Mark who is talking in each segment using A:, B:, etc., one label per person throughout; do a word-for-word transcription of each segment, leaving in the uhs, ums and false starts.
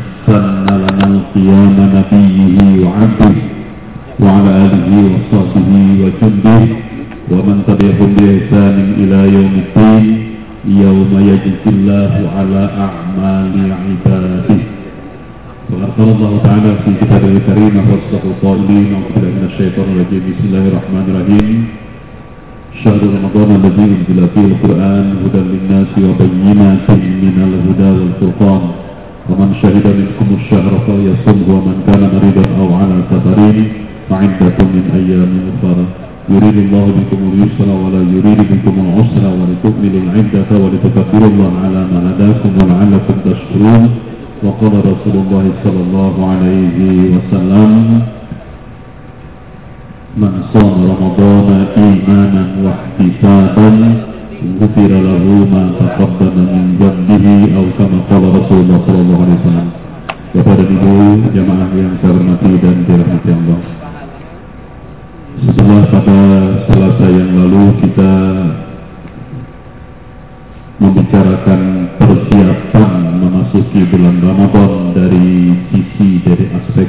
A: سن لنا القيام نبيه وعبده وعلى آله وصحبه وجنده ومن تبعهم بإحسان إلى يوم الدين يوم يجزي الله على أعمال عباده. وقال الله تعالى في كتابه الكريم وصدق القائلين أعوذ بالله من الشيطان الرجيم بسم الله الرحمن الرحيم شهر رمضان الذي أنزل فيه القرآن هدى للناس وبينات من الهدى والفرقان ومن شهد منكم الشهر فليصمه ومن كان مريضا أو على سفر فعدة من أيام أخرى يريد الله بكم اليسر ولا يريد بكم العسر ولتكملوا العدة ولتكبروا الله على ما هداكم ولعلكم تشكرون. وقال رسول الله صلى الله عليه وسلم من صام رمضان إيمانا واحتسابا غفر له ما تقدم من ذنبه أو كما قال رسول الله صلى الله عليه وسلم. Bapak dan Ibu jamaah yang saya hormati dan dirahmati Allah, setelah pada Selasa yang lalu kita membicarakan persiapan memasuki bulan Ramadan dari sisi dari aspek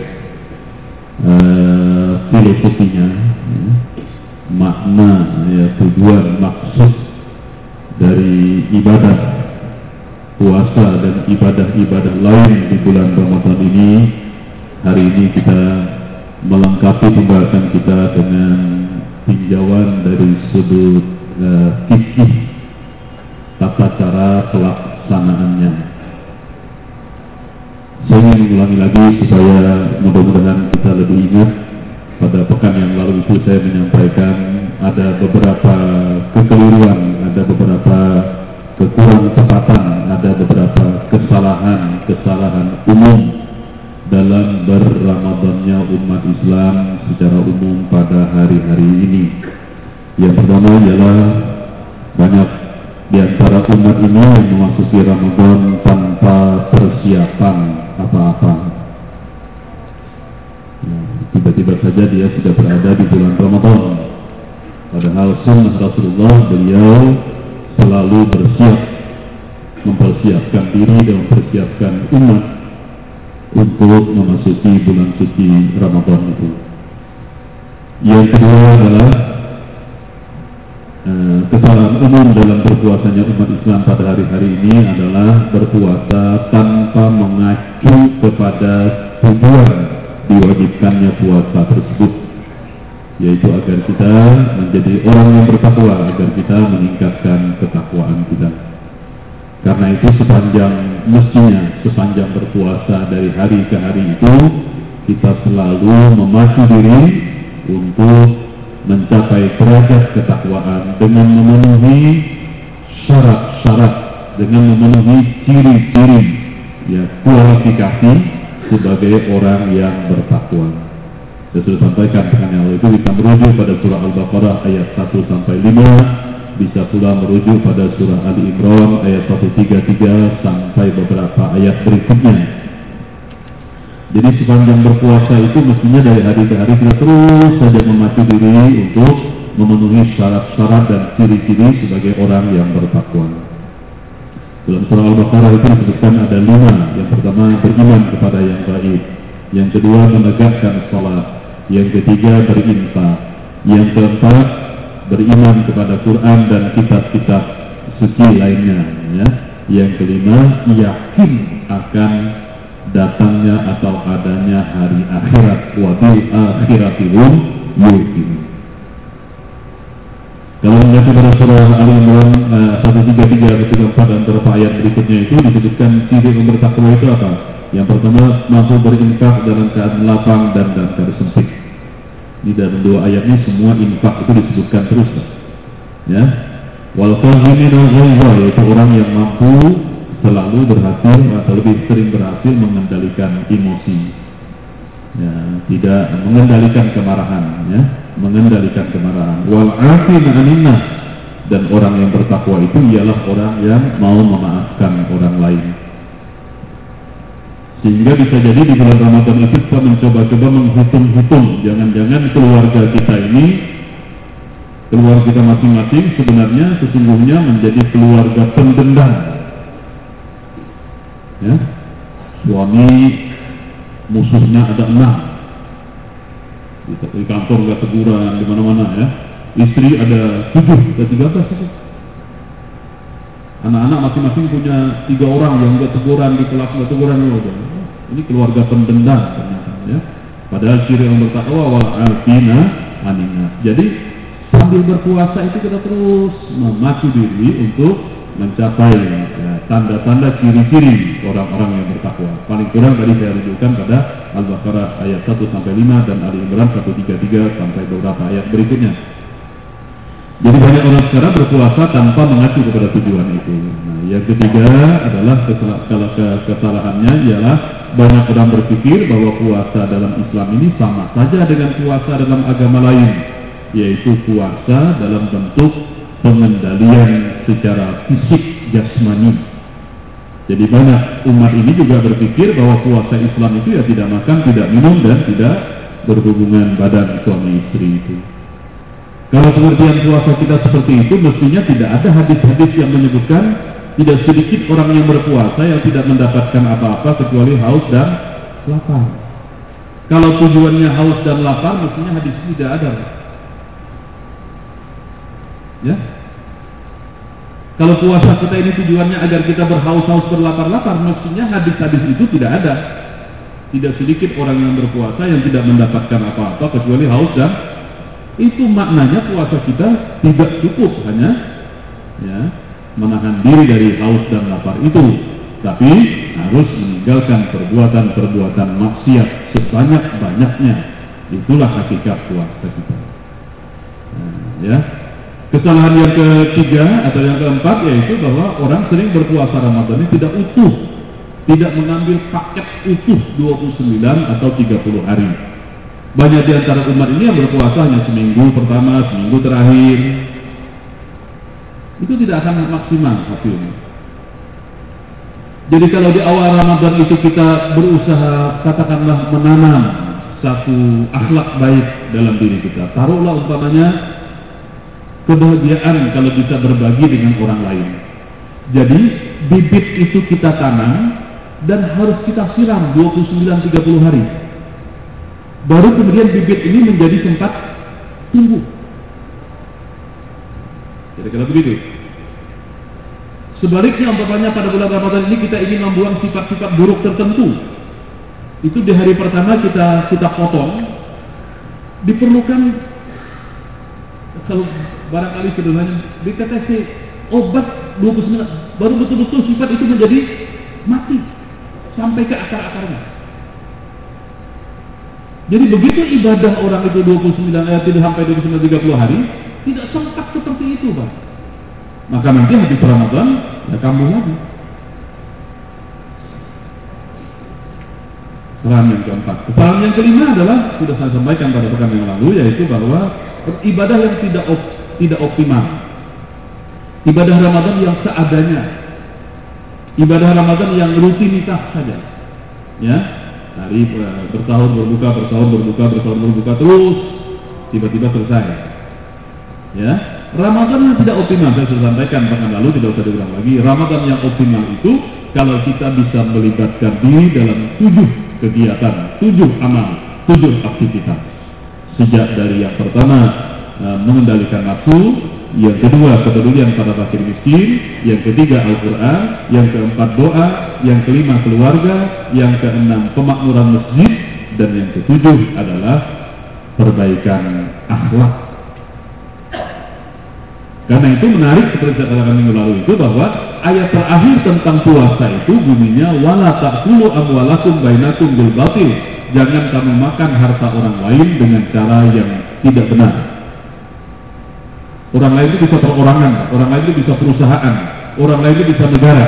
A: uh, filosofinya, ya, makna, ya, tujuan, maksud dari ibadah puasa dan ibadah-ibadah lain di bulan Ramadan ini. Hari ini kita melengkapi pembahasan kita dengan tinjauan dari sudut uh, fikih tata cara pelaksanaannya. Saya ingin mengulangi lagi supaya mudah-mudahan kita lebih ingat. Pada pekan yang lalu itu saya menyampaikan ada beberapa kekeliruan, ada beberapa kekurang tepatan, ada beberapa kesalahan-kesalahan umum dalam berramadannya umat Islam secara umum pada hari-hari ini. Yang pertama ialah banyak di antara umat ini yang memasuki Ramadan tanpa persiapan apa-apa. Nah, tiba-tiba saja dia sudah berada di bulan Ramadan. Padahal sunnah Rasulullah, beliau selalu bersiap, mempersiapkan diri dan mempersiapkan umat untuk memasuki bulan suci Ramadan itu. Yang kedua adalah uh, kesalahan umum dalam berpuasanya umat Islam pada hari-hari ini adalah berpuasa tanpa mengacu kepada tujuan diwajibkannya puasa tersebut, yaitu agar kita menjadi orang yang bertakwa, agar kita meningkatkan ketakwaan kita. Karena itu sepanjang mestinya, sepanjang berpuasa dari hari ke hari itu, kita selalu memacu diri untuk mencapai derajat ketakwaan dengan memenuhi syarat-syarat, dengan memenuhi ciri-ciri, ya, kualifikasi sebagai orang yang bertakwa. Saya sudah sampaikan pekan yang lalu itu kita merujuk pada surah Al-Baqarah ayat satu sampai lima, bisa pula merujuk pada surah Ali Imran ayat seratus tiga puluh tiga sampai beberapa ayat berikutnya. Jadi sepanjang berpuasa itu mestinya dari hari ke hari kita terus saja memacu diri untuk memenuhi syarat-syarat dan ciri-ciri sebagai orang yang bertakwa. Dalam surah Al-Baqarah itu disebutkan ada lima. Yang pertama, beriman kepada yang gaib. Yang kedua, menegakkan salat. Yang ketiga, berinfak. Yang keempat, beriman kepada Quran dan kitab-kitab suci lainnya, ya. Yang kelima, yakin akan datangnya atau adanya hari akhirat. Wa bil akhirati hum yuqinun. Kalau mengacu pada surah Ali Imran uh, seratus tiga puluh tiga ketika empat dan beberapa ayat berikutnya itu disebutkan ciri yang bertakwa itu apa? Yang pertama, mampu berinfak dalam keadaan lapang dan dalam keadaan sempit. Di dalam dua ayat ini semua infak itu disebutkan terus, ya. Wal qadhimina al-ghaiza, yaitu orang yang mampu selalu berhasil atau lebih sering berhasil mengendalikan emosi, ya, tidak mengendalikan kemarahan, ya, mengendalikan kemarahan. Wal afina 'anil nas, dan orang yang bertakwa itu ialah orang yang mau memaafkan orang lain. Sehingga bisa jadi di bulan Ramadan itu kita mencoba-coba menghitung-hitung, jangan-jangan keluarga kita ini, keluarga kita masing-masing sebenarnya sesungguhnya menjadi keluarga pendendam, ya. suami musuhnya ada enam, di kantor nggak teguran, di mana-mana ya. Istri ada tujuh, ada tiga belas. Anak-anak masing-masing punya tiga orang yang nggak teguran di kelas, nggak teguran. Ini keluarga pendendam ternyata ya. Padahal ciri yang bertakwa wal alfina anina. Jadi sambil berpuasa itu kita terus memacu diri untuk mencapai ya, tanda-tanda ciri-ciri orang-orang yang bertakwa. Paling kurang tadi saya rujukan pada Al-Baqarah ayat satu sampai lima dan Ali Imran seratus tiga puluh tiga sampai beberapa ayat berikutnya. Jadi banyak orang sekarang berpuasa tanpa mengacu kepada tujuan itu. Nah, yang ketiga adalah kesalahannya ialah banyak orang berpikir bahwa puasa dalam Islam ini sama saja dengan puasa dalam agama lain, yaitu puasa dalam bentuk pengendalian secara fisik jasmani. Jadi banyak umat ini juga berpikir bahwa puasa Islam itu ya tidak makan, tidak minum, dan tidak berhubungan badan suami istri itu. Kalau pengertian puasa kita seperti itu, mestinya tidak ada hadis-hadis yang menyebutkan tidak sedikit orang yang berpuasa yang tidak mendapatkan apa-apa kecuali haus dan lapar. Kalau tujuannya haus dan lapar, mestinya hadis ini tidak ada. Ya? Kalau puasa kita ini tujuannya agar kita berhaus-haus, berlapar-lapar, mestinya hadis-hadis itu tidak ada. Tidak sedikit orang yang berpuasa yang tidak mendapatkan apa-apa kecuali haus dan itu maknanya puasa kita tidak cukup hanya ya, menahan diri dari haus dan lapar itu, tapi harus meninggalkan perbuatan-perbuatan maksiat sebanyak-banyaknya. Itulah hakikat puasa kita. Nah, ya. Kesalahan yang ketiga atau yang keempat yaitu bahwa orang sering berpuasa Ramadan ini tidak utuh, tidak mengambil paket utuh dua puluh sembilan atau tiga puluh hari. Banyak di antara umat ini yang berpuasa hanya seminggu pertama, seminggu terakhir. Itu tidak akan maksimal hasilnya. Jadi kalau di awal Ramadan itu kita berusaha katakanlah menanam satu akhlak baik dalam diri kita. Taruhlah umpamanya kebahagiaan kalau bisa berbagi dengan orang lain. Jadi bibit itu kita tanam dan harus kita siram dua puluh sembilan sampai tiga puluh hari. Baru kemudian bibit ini menjadi tempat tumbuh. Kira-kira begitu. Sebaliknya umpamanya pada bulan Ramadan ini kita ingin membuang sifat-sifat buruk tertentu. Itu di hari pertama kita kita potong. Diperlukan kalau barangkali sederhananya dikatakan obat dua puluh sembilan baru betul-betul sifat itu menjadi mati sampai ke akar-akarnya. Jadi begitu ibadah orang itu dua puluh sembilan ayat tidak sampai dua puluh sembilan tiga puluh hari tidak sempat seperti itu, Pak. Maka nanti habis Ramadan ya kambuh lagi. Kesalahan yang keempat. Kesalahan yang kelima adalah sudah saya sampaikan pada pekan yang lalu, yaitu bahwa ibadah yang tidak op, tidak optimal. Ibadah Ramadan yang seadanya. Ibadah Ramadan yang rutinitas saja. Ya. Hari bersahur berbuka, bersahur berbuka, bersahur berbuka terus tiba-tiba selesai. Ya, Ramadan yang tidak optimal saya sudah sampaikan pekan lalu, tidak usah diulang lagi. Ramadan yang optimal itu kalau kita bisa melibatkan diri dalam tujuh kegiatan, tujuh amal, tujuh aktivitas. Sejak dari yang pertama mengendalikan nafsu, yang kedua kepedulian pada fakir miskin, yang ketiga Al-Quran, yang keempat doa, yang kelima keluarga, yang keenam pemakmuran masjid, dan yang ketujuh adalah perbaikan akhlak. Karena itu menarik seperti saya katakan minggu lalu itu bahwa ayat terakhir tentang puasa itu bunyinya wala ta'kulu amwalakum bainakum bil batil. Jangan kamu makan harta orang lain dengan cara yang tidak benar. Orang lain itu bisa perorangan, orang lain itu bisa perusahaan, orang lain itu bisa negara.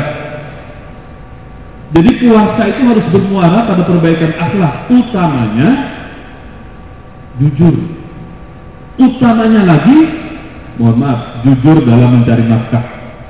A: Jadi puasa itu harus bermuara pada perbaikan akhlak, utamanya jujur. Utamanya lagi, mohon maaf, jujur dalam mencari nafkah.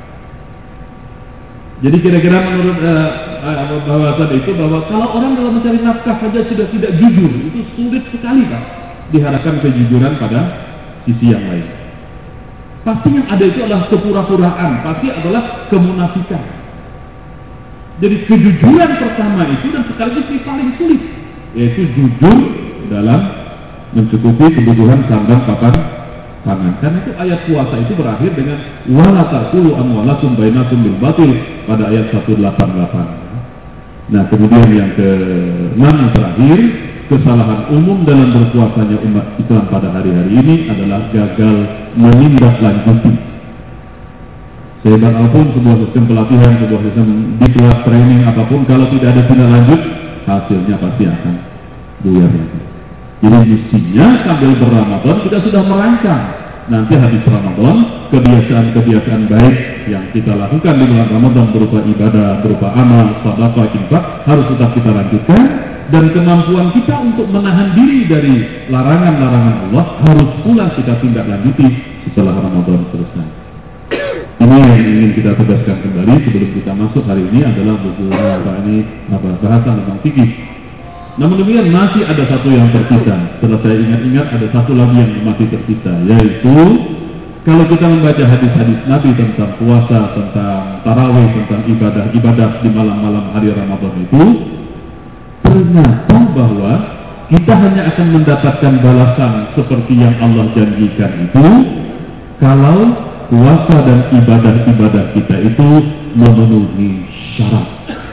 A: Jadi kira-kira menurut uh, bahasan itu bahwa kalau orang dalam mencari nafkah saja sudah tidak jujur, itu sulit sekali Pak diharapkan kejujuran pada sisi yang lain. Pasti yang ada itu adalah kepura-puraan, pasti adalah kemunafikan. Jadi kejujuran pertama itu dan sekaligus yang paling sulit, yaitu jujur dalam mencukupi kebutuhan sandang papan pangan. Karena itu ayat puasa itu berakhir dengan wala taqulu amwalakum bainakum bil batil pada ayat seratus delapan puluh delapan. Nah, kemudian yang keenam yang terakhir, kesalahan umum dalam berpuasanya umat Islam pada hari-hari ini adalah gagal menindaklanjuti. Sehebat apapun sebuah sistem pelatihan, sebuah sistem diklat, training apapun, kalau tidak ada tindak lanjut, hasilnya pasti akan buyar lagi. Jadi mestinya sambil berRamadan kita sudah merancang nanti habis Ramadan kebiasaan-kebiasaan baik yang kita lakukan di bulan Ramadan berupa ibadah, berupa amal, sedekah, infak harus tetap kita lanjutkan, dan kemampuan kita untuk menahan diri dari larangan-larangan Allah harus pula kita tindak lanjuti setelah Ramadan selesai. Ini yang ingin kita tegaskan kembali sebelum kita masuk hari ini adalah buku apa ini apa bahasa tentang fikih. Namun demikian masih ada satu yang tersisa. Setelah saya ingat-ingat ada satu lagi yang masih tersisa, yaitu kalau kita membaca hadis-hadis Nabi tentang puasa, tentang tarawih, tentang ibadah-ibadah di malam-malam hari Ramadan itu, ternyata bahwa kita hanya akan mendapatkan balasan seperti yang Allah janjikan itu kalau puasa dan ibadah-ibadah kita itu memenuhi syarat.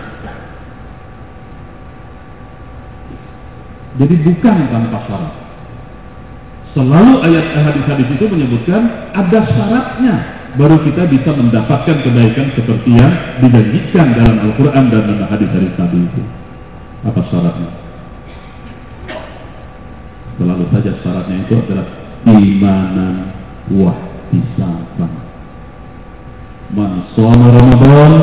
A: Jadi bukan tanpa syarat. Selalu ayat hadis-hadis itu menyebutkan ada syaratnya baru kita bisa mendapatkan kebaikan seperti yang dijanjikan dalam Al-Quran dan dalam hadis-hadis Nabi itu. Apa syaratnya? Selalu saja syaratnya itu adalah imanan wah hisaban. Man shoma Ramadan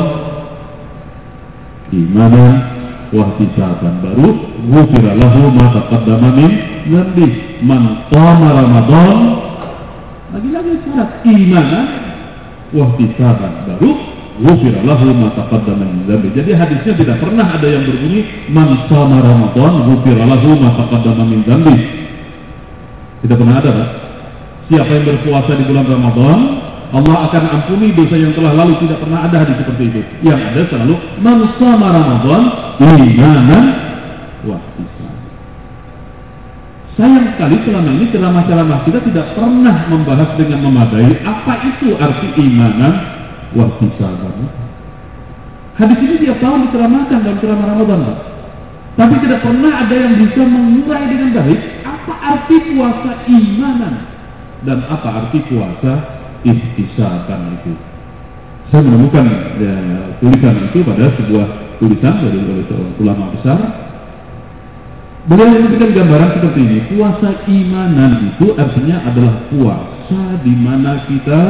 A: imanan wa hisaban baru ghufira lahu ma taqaddama min dzambi. Man shoma Ramadan lagi-lagi syarat imanan wa hisaban baru ghufira lahu ma taqaddama min dzambi. Jadi hadisnya tidak pernah ada yang berbunyi man shoma Ramadan ghufira lahu ma taqaddama min dzambi. Tidak pernah ada, Pak. Siapa yang berpuasa di bulan Ramadan, Allah akan ampuni dosa yang telah lalu. Tidak pernah ada hadis seperti itu. Yang ada selalu man shoma Ramadan imanan wa ihtisaban. Sayang sekali selama ini ceramah-ceramah kita tidak pernah membahas dengan memadai apa itu arti imanan wa ihtisaban. Hadis ini tiap tahun diceramahkan dalam ceramah Ramadan, Pak. Tapi tidak pernah ada yang bisa mengurai dengan baik apa arti puasa imanan dan apa arti puasa ihtisaban itu. Saya menemukan ya, tulisan itu pada sebuah tulisan dari oleh seorang ulama besar. Beliau memberikan gambaran seperti ini. Puasa imanan itu artinya adalah puasa di mana kita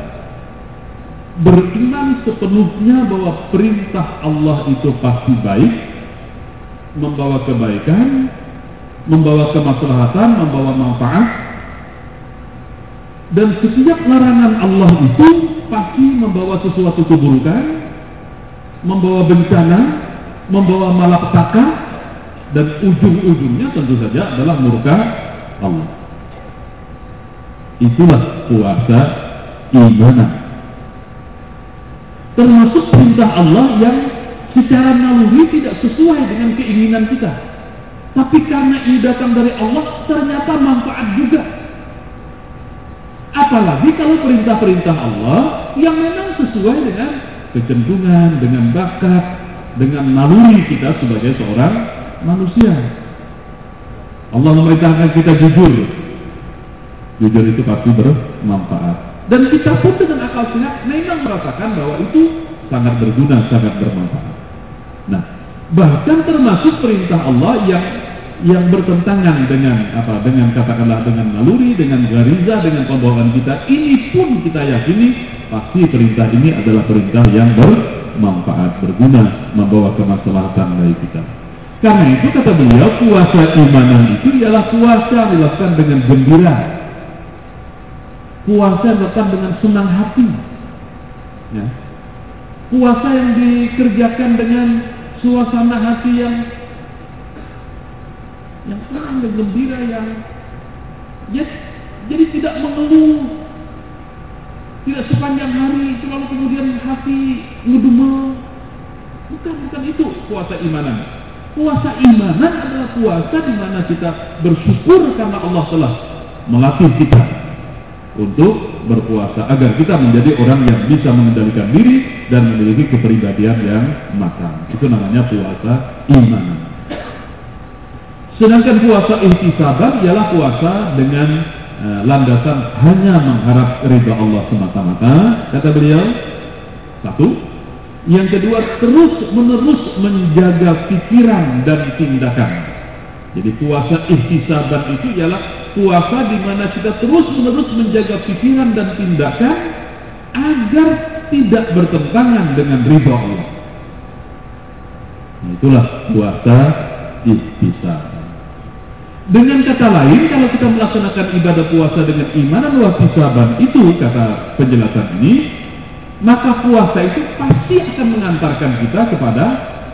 A: beriman sepenuhnya bahwa perintah Allah itu pasti baik, membawa kebaikan, membawa kemaslahatan, membawa manfaat. Dan setiap larangan Allah itu pasti membawa sesuatu keburukan, membawa bencana, membawa malapetaka, dan ujung-ujungnya tentu saja adalah murka Allah. Itulah puasa imanan. Termasuk perintah Allah yang secara naluri tidak sesuai dengan keinginan kita. Tapi karena ini datang dari Allah, ternyata manfaat juga. Apalagi kalau perintah-perintah Allah yang memang sesuai dengan kecenderungan, dengan bakat, dengan naluri kita sebagai seorang manusia. Allah memerintahkan kita jujur. Jujur itu pasti bermanfaat. Dan kita pun dengan akal sehat memang merasakan bahwa itu sangat berguna, sangat bermanfaat. Nah, bahkan termasuk perintah Allah yang yang bertentangan dengan apa dengan katakanlah dengan naluri, dengan gariza, dengan pembawaan kita, ini pun kita yakini pasti perintah ini adalah perintah yang bermanfaat, berguna, membawa kemaslahatan bagi kita. Karena itu kata beliau, puasa imanan itu ialah puasa dilakukan dengan gembira, puasa dilakukan dengan senang hati, ya. Puasa yang dikerjakan dengan suasana hati yang yang senang dan gembira, yang yes, jadi tidak mengeluh, tidak sepanjang hari selalu kemudian hati ngedumel, Bukan, bukan itu puasa imanan. Puasa imanan adalah puasa di mana kita bersyukur karena Allah telah melatih kita untuk berpuasa agar kita menjadi orang yang bisa mengendalikan diri dan memiliki kepribadian yang matang. Itu namanya puasa imanan. Sedangkan puasa ihtisaban ialah puasa dengan uh, landasan hanya mengharap ridha Allah semata-mata, kata beliau. Satu. Yang kedua, terus menerus menjaga pikiran dan tindakan. Jadi puasa ihtisaban itu ialah puasa di mana kita terus menerus menjaga pikiran dan tindakan agar tidak bertentangan dengan ridha Allah. Itulah puasa ihtisaban. Dengan kata lain, kalau kita melaksanakan ibadah puasa dengan imanan wa ihtisaban itu, kata penjelasan ini, maka puasa itu pasti akan mengantarkan kita kepada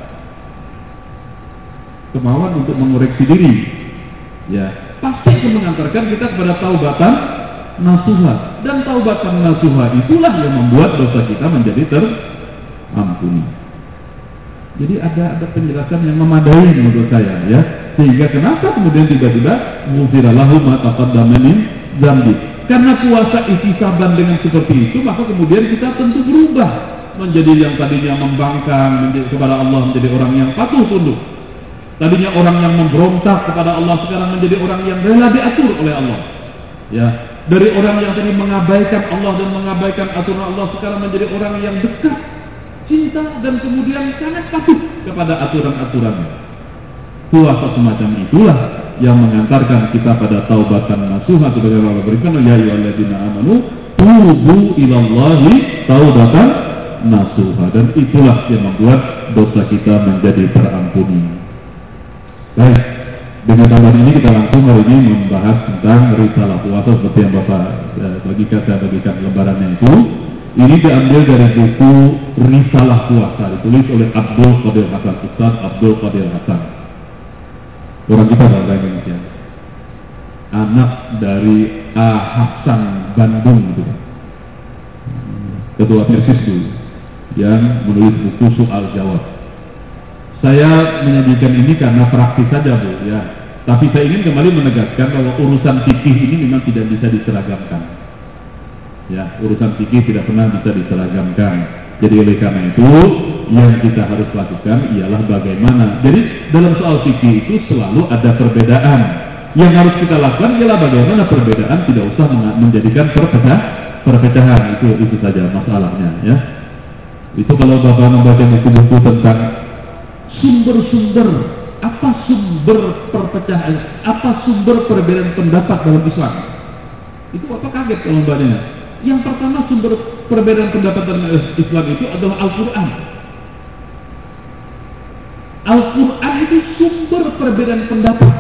A: kemauan untuk mengoreksi diri. Ya, pasti akan mengantarkan kita kepada taubatan nasuha. Dan taubatan nasuha itulah yang membuat dosa kita menjadi terampuni. Jadi ada ada penjelasan yang memadai menurut saya, ya. Sehingga kenapa kemudian tiba-tiba ghufira lahu ma taqaddama min dzambi. Karena puasa ihtisaban dengan seperti itu, maka kemudian kita tentu berubah menjadi yang tadinya membangkang menjadi kepada Allah, menjadi orang yang patuh tunduk. Tadinya orang yang memberontak kepada Allah, sekarang menjadi orang yang rela diatur oleh Allah. Ya, dari orang yang tadi mengabaikan Allah dan mengabaikan aturan Allah, sekarang menjadi orang yang dekat, cinta, dan kemudian sangat patuh kepada aturan-aturannya. Puasa semacam itulah yang mengantarkan kita pada taubatan nasuha, sebagai Allah berikan, ya ayyuhalladzina amanu tubu ilallahi taubatan nasuha, dan itulah yang membuat dosa kita menjadi terampuni. Baik, dengan tambahan ini kita langsung hari ini membahas tentang risalah puasa seperti yang Bapak eh, bagikan saya bagikan lembarannya itu. Ini diambil dari buku Risalah Puasa, ditulis oleh Abdul Qadir Hasan, Ustaz Abdul Qadir Hasan. Orang kita bahasa Indonesia, anak dari A. Hasan Bandung, gitu, ketua Persis dulu, yang menulis buku Soal Jawab. Saya menyajikan ini karena praktis saja, Bu, ya. Tapi saya ingin kembali menegaskan bahwa urusan fikih ini memang tidak bisa diseragamkan. Ya, urusan fikih tidak pernah bisa diseragamkan. Jadi oleh karena itu, yang kita harus lakukan ialah bagaimana. Jadi dalam soal fikih itu selalu ada perbedaan. Yang harus kita lakukan ialah bagaimana perbedaan tidak usah menjadikan perpecah, perpecahan. Itu itu saja masalahnya, ya. Itu kalau Bapak membaca buku-buku tentang sumber-sumber, apa sumber perpecahan, apa sumber perbedaan pendapat dalam Islam, itu Bapak kaget kalau membacanya. Yang pertama sumber perbedaan pendapat dalam Islam itu adalah Al-Quran. Al-Quran itu sumber perbedaan pendapat.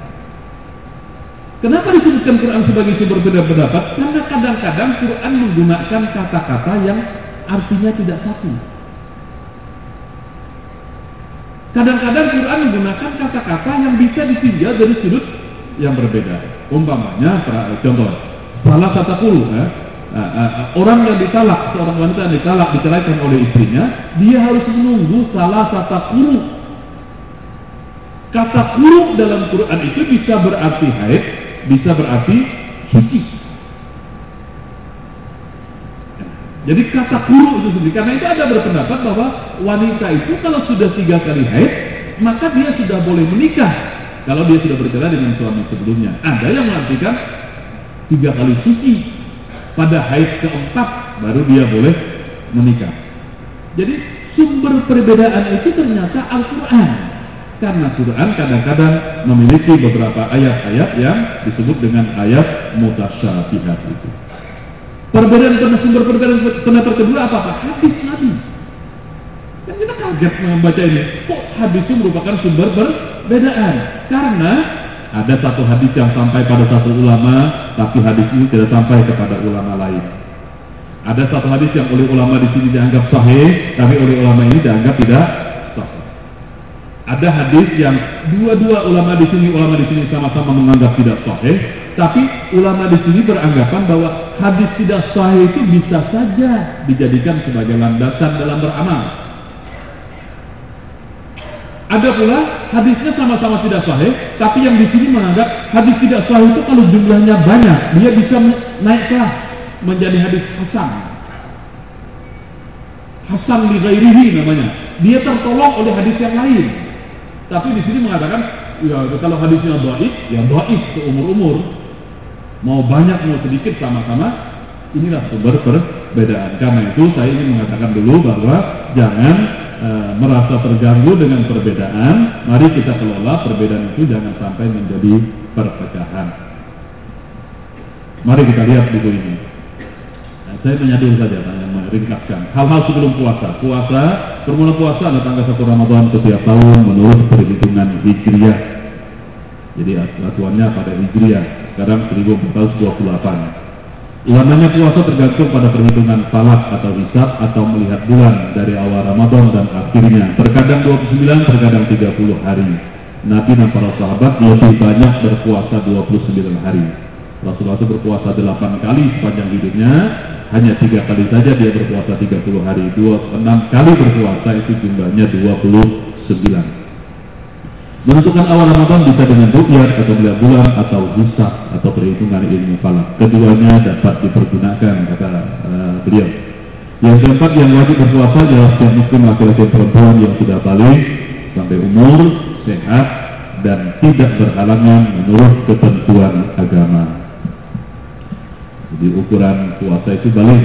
A: Kenapa disebutkan Quran sebagai sumber perbedaan pendapat? Karena kadang-kadang Quran menggunakan kata-kata yang artinya tidak satu. Kadang-kadang Quran menggunakan kata-kata yang bisa ditinjau dari sudut yang berbeda. Umpamanya, contoh, salah satu puluh, ya. Uh, uh, uh, orang yang ditalak, seorang wanita yang ditalak, diceraikan oleh istrinya, dia harus menunggu salah satu kuru. Kata kuru dalam Quran itu bisa berarti haid, bisa berarti suci. Jadi kata kuru itu sendiri, karena itu ada berpendapat bahwa wanita itu kalau sudah tiga kali haid, maka dia sudah boleh menikah kalau dia sudah bercerai dengan suami sebelumnya. Ada yang mengartikan tiga kali suci, pada haid keempat baru dia boleh menikah. Jadi sumber perbedaan itu ternyata Al-Quran. Karena Quran kadang-kadang memiliki beberapa ayat-ayat yang disebut dengan ayat mutasyabihat itu. Perbedaan sumber perbedaan pendapat kedua apa? Hadis Nabi. Kan kita kaget membaca ini. Kok hadis itu merupakan sumber perbedaan? Karena ada satu hadis yang sampai pada satu ulama, tapi hadis ini tidak sampai kepada ulama lain. Ada satu hadis yang oleh ulama di sini dianggap sahih, tapi oleh ulama ini dianggap tidak sahih. Ada hadis yang dua-dua ulama di sini, ulama di sini sama-sama menganggap tidak sahih, tapi ulama di sini beranggapan bahwa hadis tidak sahih itu bisa saja dijadikan sebagai landasan dalam beramal. Ada pula hadisnya sama-sama tidak sahih, tapi yang di sini menganggap hadis tidak sahih itu kalau jumlahnya banyak, dia bisa naik kelas menjadi hadis hasan. Hasan li ghairihi namanya. Dia tertolong oleh hadis yang lain. Tapi di sini mengatakan, ya kalau hadisnya dhaif, ya dhaif seumur-umur. Mau banyak mau sedikit sama-sama, inilah sumber perbedaan. Karena itu saya ingin mengatakan dulu bahwa jangan Uh, merasa terganggu dengan perbedaan. Mari kita kelola perbedaan itu jangan sampai menjadi perpecahan. Mari kita lihat buku ini. Nah, saya menyadul saja, meringkaskan hal-hal sebelum puasa. Puasa, bermula puasa ada tanggal satu Ramadan setiap tahun menurut perhitungan Hijriah. Jadi atuannya pada Hijriah. Sekarang seribu empat ratus dua puluh delapan. Lamanya puasa tergantung pada perhitungan falak atau hisab atau melihat bulan dari awal Ramadan dan akhirnya. Terkadang dua puluh sembilan, terkadang tiga puluh hari. Nabi dan para sahabat lebih banyak berpuasa dua puluh sembilan hari. Rasulullah itu berpuasa delapan kali sepanjang hidupnya, hanya tiga kali saja dia berpuasa tiga puluh hari. enam kali berpuasa itu jumlahnya dua puluh sembilan. Menentukan awal Ramadan bisa dengan ruqyah atau melihat bulan atau hisab atau perhitungan ilmu falak. Keduanya dapat dipergunakan, kata uh, beliau. Yang keempat, yang wajib berpuasa adalah setiap muslim laki-laki perempuan yang sudah balik sampai umur, sehat dan tidak berhalangan menurut ketentuan agama. Jadi ukuran puasa itu balik.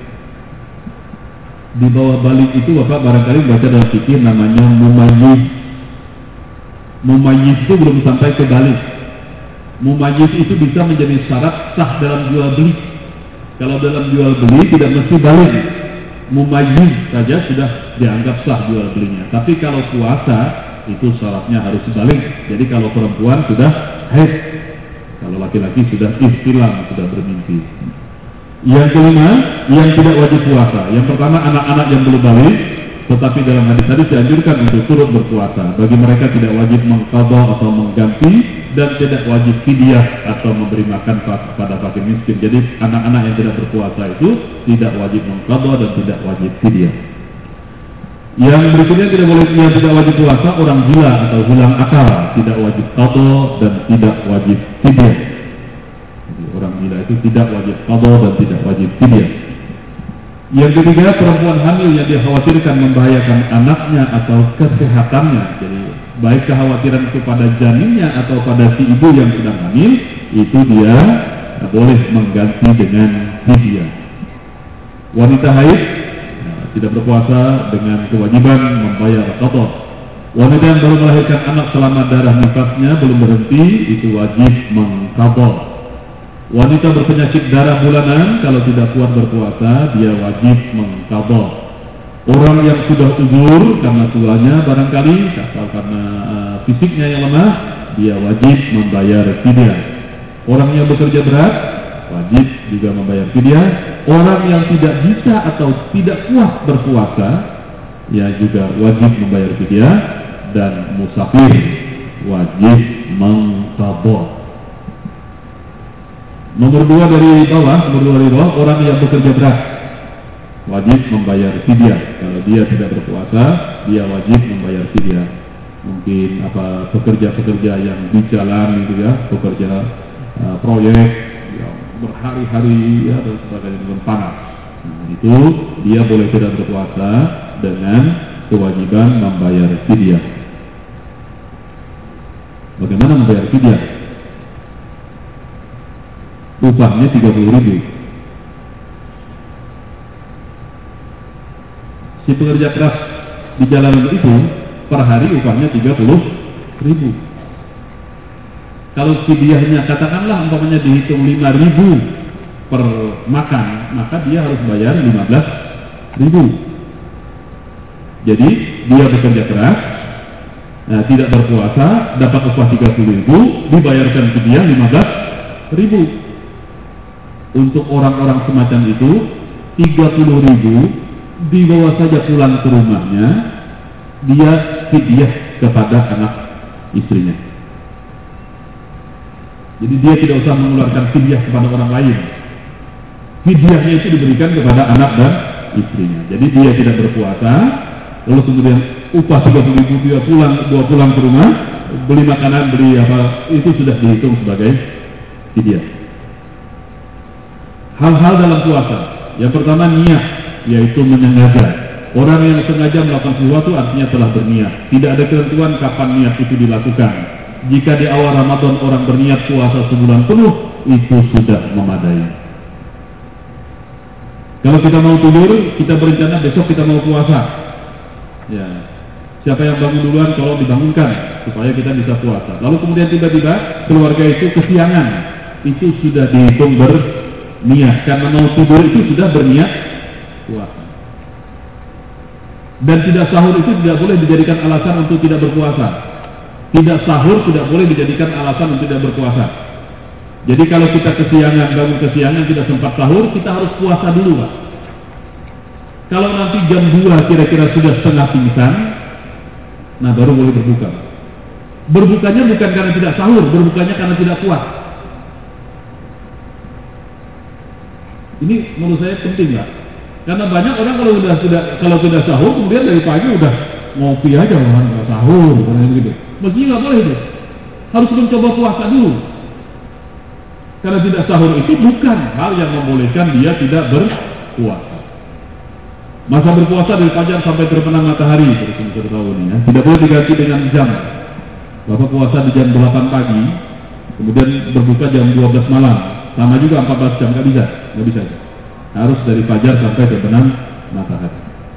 A: Di bawah balik itu Bapak barangkali baca dalam fikih namanya mumayyiz. Mumayyiz itu belum sampai ke balik. Mumayyiz itu bisa menjadi syarat sah dalam jual beli. Kalau dalam jual beli tidak mesti balik. Mumayyiz saja sudah dianggap sah jual belinya. Tapi kalau puasa itu syaratnya harus balik. Jadi kalau perempuan sudah haid, kalau laki-laki sudah ihtilam, sudah bermimpi. Yang kelima, yang tidak wajib puasa. Yang pertama, anak-anak yang belum balik. Tetapi dalam hadis-hadis dianjurkan untuk turut berpuasa. Bagi mereka tidak wajib mengqadha atau mengganti dan tidak wajib fidyah atau memberi makan pada fakir miskin. Jadi anak-anak yang tidak berpuasa itu tidak wajib mengqadha dan tidak wajib fidyah. Yang berikutnya tidak boleh yang tidak wajib puasa orang gila atau hilang akal, tidak wajib qadha dan tidak wajib fidyah. Jadi orang gila itu tidak wajib qadha dan tidak wajib fidyah. Yang ketiga, perempuan hamil yang dikhawatirkan membahayakan anaknya atau kesehatannya. Jadi baik kekhawatiran kepada janinnya atau pada si ibu yang sedang hamil, itu dia boleh mengganti dengan fidyah. Wanita haid nah, tidak berpuasa dengan kewajiban membayar qadha. Wanita yang baru melahirkan anak selama darah nifasnya belum berhenti, itu wajib mengqadha. Wanita berpenyakit darah bulanan kalau tidak kuat berpuasa dia wajib mengqadha. Orang yang sudah uzur karena tuanya barangkali atau karena uh, fisiknya yang lemah dia wajib membayar fidyah. Orang yang bekerja berat wajib juga membayar fidyah. Orang yang tidak bisa atau tidak kuat berpuasa ya juga wajib membayar fidyah dan musafir wajib mengqadha. Nomor dua dari bawah, nomor dua dari bawah, orang yang bekerja berat wajib membayar fidyah. Kalau dia tidak berpuasa, dia wajib membayar fidyah. Mungkin apa pekerja-pekerja yang di jalan gitu ya, pekerja uh, proyek yang berhari-hari ya dan sebagainya dengan panas. Nah, itu dia boleh tidak berpuasa dengan kewajiban membayar fidyah. Bagaimana membayar fidyah? Upahnya tiga puluh ribu. Si pekerja keras di jalanan itu per hari upahnya tiga puluh ribu. Kalau fidyahnya katakanlah umpamanya dihitung lima ribu per makan, maka dia harus bayar lima belas ribu. Jadi dia bekerja keras, nah, tidak berpuasa, dapat upah tiga puluh ribu, dibayarkan fidyah lima belas ribu. Untuk orang-orang semacam itu tiga puluh ribu dibawa saja pulang ke rumahnya, dia fidyah kepada anak istrinya. Jadi dia tidak usah mengeluarkan fidyah kepada orang lain. Fidyahnya itu diberikan kepada anak dan istrinya. Jadi dia tidak berpuasa, lalu kemudian upah tiga puluh ribu dia pulang, bawa pulang ke rumah, beli makanan, beli apa, itu sudah dihitung sebagai fidyah. Hal-hal dalam puasa, yang pertama niat, yaitu menyengaja. Orang yang sengaja melakukan sesuatu artinya telah berniat. Tidak ada ketentuan kapan niat itu dilakukan. Jika di awal Ramadan orang berniat puasa sebulan penuh, itu sudah memadai. Kalau kita mau tidur, kita berencana besok kita mau puasa. Ya, siapa yang bangun duluan tolong dibangunkan supaya kita bisa puasa. Lalu kemudian tiba-tiba keluarga itu kesiangan, itu sudah dihitung berniat. Karena mau tidur itu sudah berniat puasa. Dan tidak sahur itu tidak boleh dijadikan alasan untuk tidak berpuasa. Tidak sahur tidak boleh dijadikan alasan untuk tidak berpuasa. Jadi kalau kita kesiangan, bangun kesiangan, tidak sempat sahur, kita harus puasa dulu, Pak. Kalau nanti jam dua kira-kira sudah setengah pingsan, nah baru boleh berbuka. Berbukanya bukan karena tidak sahur, berbukanya karena tidak kuat. Ini menurut saya penting, Pak. Karena banyak orang kalau sudah sudah kalau tidak sahur, kemudian dari pagi udah ngopi aja, nggak sahur, gitu. Mestinya nggak boleh itu. Harus mencoba puasa dulu. Karena tidak sahur itu bukan hal yang membolehkan dia tidak berpuasa. Masa berpuasa dari fajar sampai terbenam matahari, terus kita tahu nih ya. Tidak boleh diganti dengan jam. Bapak puasa di jam delapan pagi, kemudian berbuka jam dua belas malam, sama juga empat belas jam, nggak bisa, nggak bisa. Harus dari fajar sampai terbenam matahari.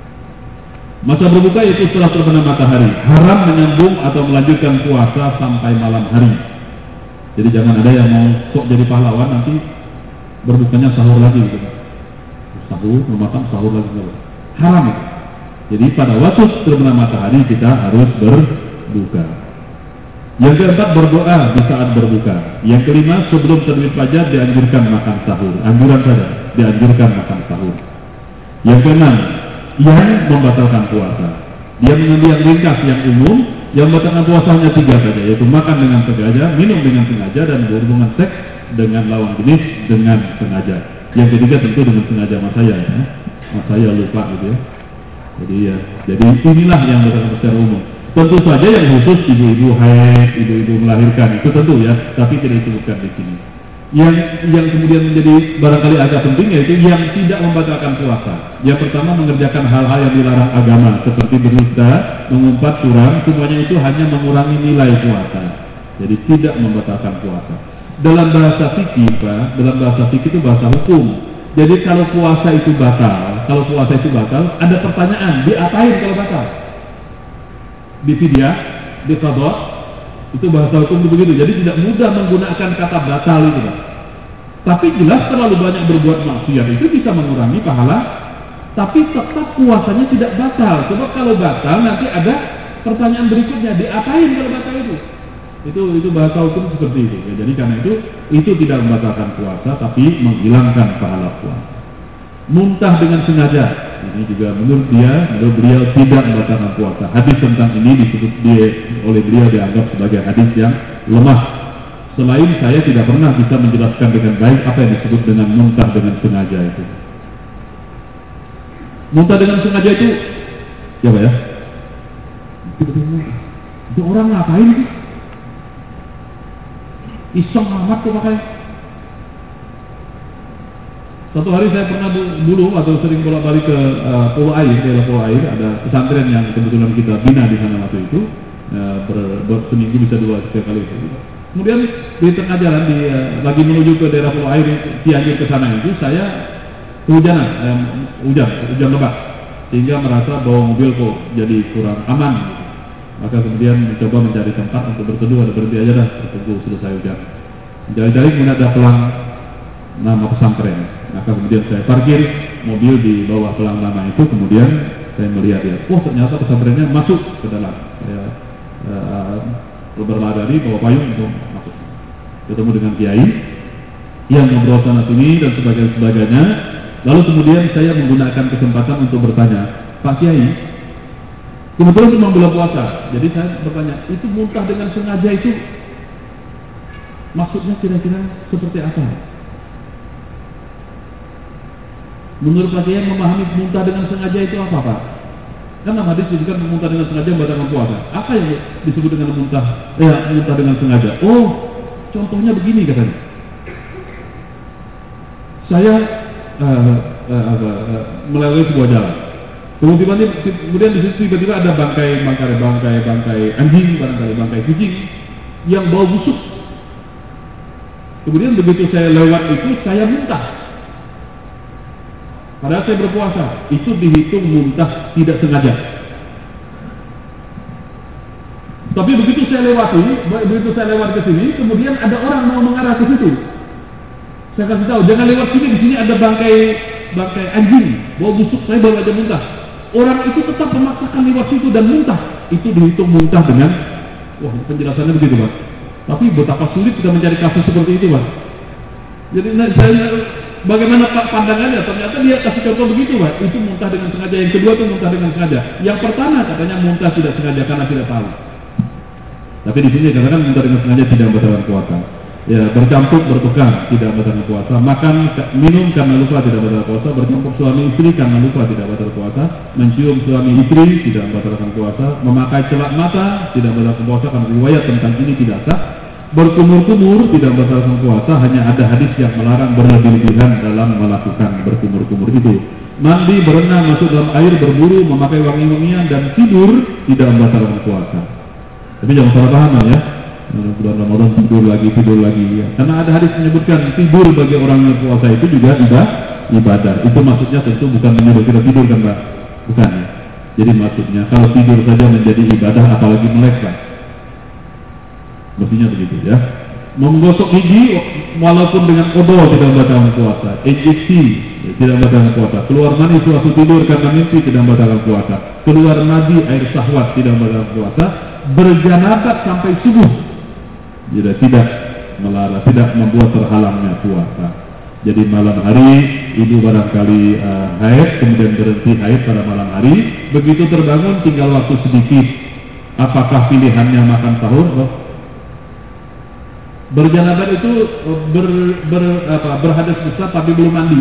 A: Masa berbuka itu setelah terbenam matahari. Haram menyambung atau melanjutkan puasa sampai malam hari. Jadi jangan ada yang mau sok jadi pahlawan nanti berbukanya sahur lagi gitu. Sahur, memakan sahur lagi gitu. Haram itu. Jadi pada waktu terbenam matahari kita harus berbuka. Yang keempat, berdoa di saat berbuka. Yang kelima, sebelum terbit fajar dianjurkan makan sahur. Anjuran saja, dianjurkan makan sahur. Yang keenam, yang membatalkan puasa. Dia mengambil yang ringkas, yang umum. Yang membatalkan puasa hanya tiga saja, yaitu makan dengan sengaja, minum dengan sengaja, dan berhubungan seks dengan lawan jenis dengan sengaja. Yang ketiga tentu dengan sengaja mas saya, ya. Mas saya lupa gitu ya. Jadi ya, jadi inilah yang membatalkan secara umum. Tentu saja yang khusus ibu-ibu haid, ibu-ibu melahirkan itu tentu ya, tapi tidak disebutkan di sini. Yang yang kemudian menjadi barangkali agak penting yaitu yang tidak membatalkan puasa. Yang pertama, mengerjakan hal-hal yang dilarang agama seperti berdusta, mengumpat, curang, semuanya itu hanya mengurangi nilai puasa. Jadi tidak membatalkan puasa. Dalam bahasa fikih, Pak, dalam bahasa fikih itu bahasa hukum. Jadi kalau puasa itu batal, kalau puasa itu batal, ada pertanyaan, diapain kalau batal? Di fidyah, di qadha, itu bahasa hukum begitu. Jadi tidak mudah menggunakan kata batal itu, Pak. Tapi jelas terlalu banyak berbuat maksiat itu bisa mengurangi pahala, tapi tetap puasanya tidak batal. Sebab kalau batal nanti ada pertanyaan berikutnya, diapain kalau batal itu? Itu itu bahasa hukum seperti itu. Ya, jadi karena itu itu tidak membatalkan puasa, tapi menghilangkan pahala puasa. Muntah dengan sengaja, ini juga menurut dia, menurut beliau tidak membatalkan puasa. Hadis tentang ini disebut dia, oleh beliau dianggap sebagai hadis yang lemah. Selain saya tidak pernah bisa menjelaskan dengan baik apa yang disebut dengan muntah dengan sengaja itu. Muntah dengan sengaja itu, ya Pak ya? Itu orang ngapain sih? Iseng amat tuh pakai. Satu hari saya pernah dulu atau sering bolak-balik ke uh, Pulau Air, daerah Pulau Air, ada pesantren yang kebetulan kita bina di sana waktu itu, uh, ber, ber, seminggu bisa dua tiga kali itu. Kemudian di tengah jalan di uh, lagi menuju ke daerah Pulau Air, Cianjur ke sana itu saya kehujanan, um, hujan, hujan lebat, sehingga merasa bahwa mobil kok jadi kurang aman. Gitu. Maka kemudian mencoba mencari tempat untuk berteduh, ada berhenti aja dah, berteduh selesai hujan. Mencari-cari kemudian ada pelang nama pesantren. Maka kemudian saya parkir mobil di bawah pelang nama itu, kemudian saya melihat ya, oh ternyata pesantrennya masuk ke dalam. Saya uh, berlari bawa payung untuk masuk. Ketemu dengan kiai yang ngobrol sana sini dan sebagainya sebagainya. Lalu kemudian saya menggunakan kesempatan untuk bertanya, Pak Kiai, kebetulan cuma bulan puasa, jadi saya bertanya, itu muntah dengan sengaja itu maksudnya kira-kira seperti apa? Menurut Pak Kiai memahami muntah dengan sengaja itu apa, Pak? Kan dalam hadis disebutkan muntah dengan sengaja membatalkan puasa. Apa yang disebut dengan muntah? Ya, muntah dengan sengaja. Oh, contohnya begini katanya. Saya uh, uh, uh, uh, melalui sebuah jalan. Kemudian, kemudian di situ tiba-tiba ada bangkai, bangkai, bangkai, bangkai anjing, bangkai, bangkai kucing yang bau busuk. Kemudian begitu saya lewat itu, saya muntah. Padahal saya berpuasa, itu dihitung muntah tidak sengaja. Tapi begitu saya lewati, begitu saya lewat ke sini, kemudian ada orang mau mengarah ke situ. Saya kasih tahu, jangan lewat sini, di sini ada bangkai, bangkai anjing, bau busuk, saya baru aja muntah. Orang itu tetap memaksakan lewat situ dan muntah. Itu dihitung muntah dengan, wah penjelasannya begitu Pak. Tapi betapa sulit kita mencari kasus seperti itu Pak. Jadi nah, saya, bagaimana Pak pandangannya? Ternyata dia kasih contoh begitu Pak. Itu muntah dengan sengaja. Yang kedua itu muntah dengan sengaja. Yang pertama katanya muntah tidak sengaja karena tidak tahu. Tapi di sini katakan muntah dengan sengaja tidak membatalkan puasa. Ya, bercampur bertukar tidak membatalkan puasa. Makan minum karena lupa tidak membatalkan puasa. Bercampur suami istri karena lupa tidak membatalkan puasa. Mencium suami istri tidak membatalkan puasa. Memakai celak mata tidak membatalkan puasa karena riwayat tentang ini tidak sah. Berkumur-kumur tidak membatalkan puasa. Hanya ada hadis yang melarang berlebih-lebihan dalam melakukan berkumur-kumur itu. Mandi, berenang, masuk dalam air, berburu, memakai wangi-wangian dan tidur tidak membatalkan puasa. Tapi jangan salah paham ya. Bulan Ramadan tidur lagi, tidur lagi ya. Karena ada hadis menyebutkan tidur bagi orang yang puasa itu juga ibadah. Itu maksudnya tentu bukan menyuruh kita tidur kan Pak? Bukan ya. Jadi maksudnya kalau tidur saja menjadi ibadah apalagi melek Pak. Mestinya begitu ya. Menggosok gigi walaupun dengan odol tidak membatalkan puasa. Injeksi ya, tidak membatalkan puasa. Keluar mani suatu tidur karena mimpi tidak membatalkan puasa. Keluar nadi air syahwat tidak membatalkan puasa. Berjanabat sampai subuh tidak tidak melarang, tidak membuat terhalangnya puasa. Jadi malam hari ibu barangkali uh, haid, kemudian berhenti haid pada malam hari, begitu terbangun tinggal waktu sedikit. Apakah pilihannya makan sahur? Oh. Berjanabat itu ber, ber, apa, berhadas besar tapi belum mandi.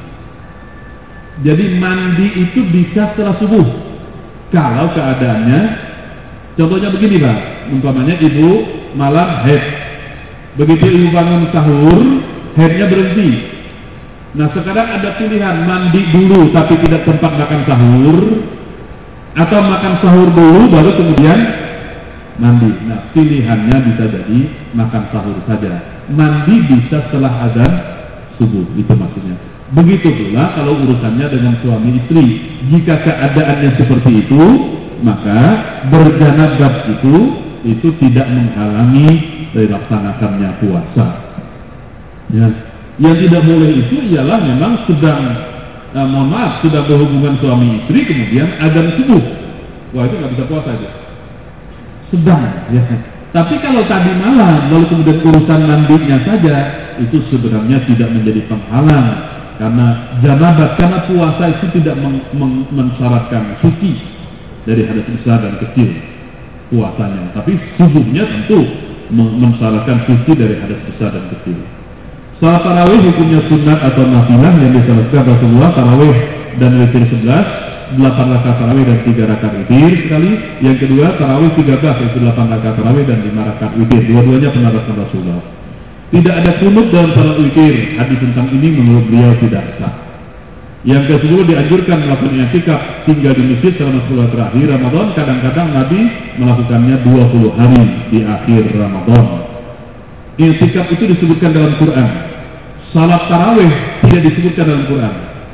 A: Jadi mandi itu bisa setelah subuh. Kalau keadaannya, contohnya begini Pak, umpamanya ibu malam haid, begitu ibu bangun sahur, haidnya berhenti. Nah sekarang ada pilihan mandi dulu tapi tidak sempat makan sahur, atau makan sahur dulu baru kemudian mandi. Nah pilihannya bisa jadi makan sahur saja, mandi bisa setelah azan subuh, itu maksudnya. Begitu pula kalau urusannya dengan suami istri, jika keadaannya seperti itu, maka berjanabat itu itu tidak menghalangi dilaksanakannya puasa. Ya. Yang tidak boleh itu ialah memang sedang eh, mohon maaf sudah berhubungan suami istri kemudian azan subuh. Wah itu nggak bisa puasa aja. Sedang. Ya. Tapi kalau tadi malam lalu kemudian urusan mandinya saja itu sebenarnya tidak menjadi penghalang karena janabat, karena puasa itu tidak meng, meng, mensyaratkan suci dari hadas besar dan kecil puasanya, tapi subuhnya tentu mensyaratkan suci dari hadas besar dan kecil. Salat tarawih hukumnya sunat atau nafilah yang disalatkan Rasulullah. Tarawih dan witir sebelas, delapan rakaat tarawih dan tiga rakaat witir sekali. Yang kedua tarawih tiga belas yaitu delapan rakaat tarawih dan lima rakaat witir. Dua-duanya pernah dilakukan Rasulullah. Tidak ada kunut dalam salat witir. Hadis tentang ini menurut beliau tidak sah. Yang ke sepuluh dianjurkan melakukan i'tikaf tinggal di masjid selama sepuluh hari terakhir Ramadan. Kadang-kadang Nabi melakukannya dua puluh hari di akhir Ramadan. I'tikaf itu disebutkan dalam Quran. Salat tarawih tidak disebutkan dalam Quran.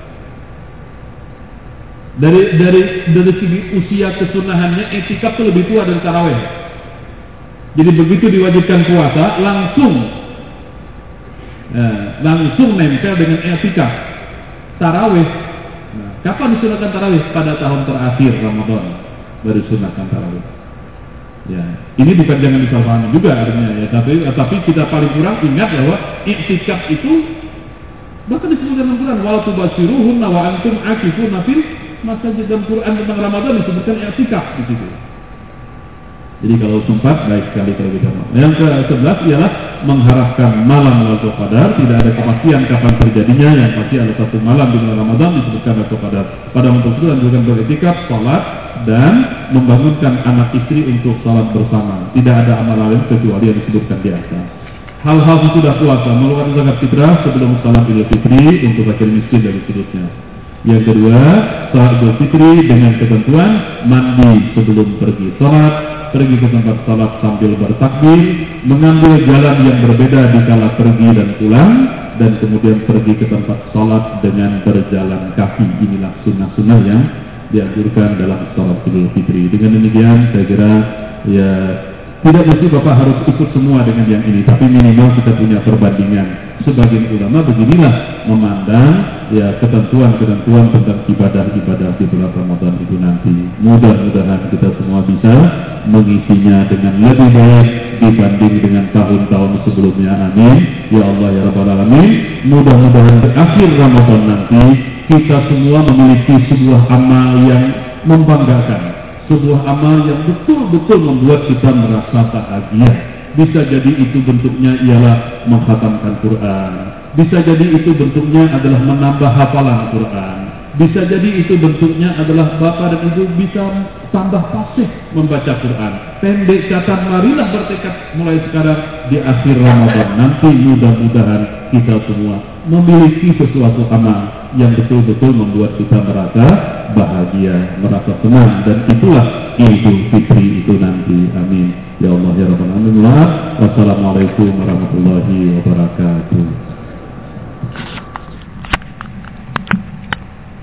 A: Dari dari dari segi usia kesunahannya i'tikaf itu lebih tua dari tarawih. Jadi begitu diwajibkan puasa langsung eh, langsung nempel dengan i'tikaf. Tarawih, nah, kapan disunahkan tarawih? Pada tahun terakhir Ramadan baru disunahkan tarawih. Ya, ini bukan jangan disalahkan juga artinya ya, tapi tapi kita paling kurang ingat bahwa i'tikaf itu bahkan disebutkan dalam Quran, wa tubashiruhunna wa antum akifuna fil masajid. Dalam Quran tentang Ramadan disebutkan i'tikaf di situ. Jadi kalau sempat baik sekali kalau kita mau. Yang ke sebelas ialah mengharapkan malam Lailatul Qadar. Tidak ada kepastian kapan terjadinya. Yang pasti ada satu malam di bulan Ramadan disebutkan Lailatul Qadar. Pada malam tersebut anjurkan beriktikaf, salat dan membangunkan anak istri untuk sholat bersama. Tidak ada amal lain kecuali yang disebutkan di atas. Hal-hal sesudah puasa, mengeluarkan zakat fitrah sebelum salat Idul Fitri untuk fakir miskin dan seterusnya. Yang kedua, salat Idul Fitri dengan ketentuan mandi sebelum pergi sholat, pergi ke tempat sholat sambil bertakbir, mengambil jalan yang berbeda di kala pergi dan pulang, dan kemudian pergi ke tempat sholat dengan berjalan kaki. Inilah sunnah-sunnah yang dianjurkan dalam sholat Idul Fitri. Dengan demikian saya kira ya tidak mesti Bapak harus ikut semua dengan yang ini, tapi minimal kita punya perbandingan. Sebagian ulama beginilah memandang ya ketentuan-ketentuan tentang ibadah-ibadah di bulan Ramadan itu nanti. Mudah-mudahan kita semua bisa mengisinya dengan lebih baik dibanding dengan tahun-tahun sebelumnya. Amin ya Allah ya Rabbal Alamin. Mudah-mudahan di akhir Ramadan nanti kita semua memiliki sebuah amal yang membanggakan, sebuah amal yang betul-betul membuat kita merasa bahagia. Bisa jadi itu bentuknya ialah menghatamkan Quran, bisa jadi itu bentuknya adalah menambah hafalan Quran, bisa jadi itu bentuknya adalah bapak dan ibu bisa tambah fasih membaca Quran. Pendek kata, marilah bertekad mulai sekarang di akhir Ramadan nanti mudah-mudahan kita semua memiliki sesuatu amal yang betul-betul membuat kita merasa bahagia, merasa senang, dan itulah Idul Fitri itu nanti. Amin ya Allah ya Rabbal Alamin. Wassalamualaikum warahmatullahi wabarakatuh.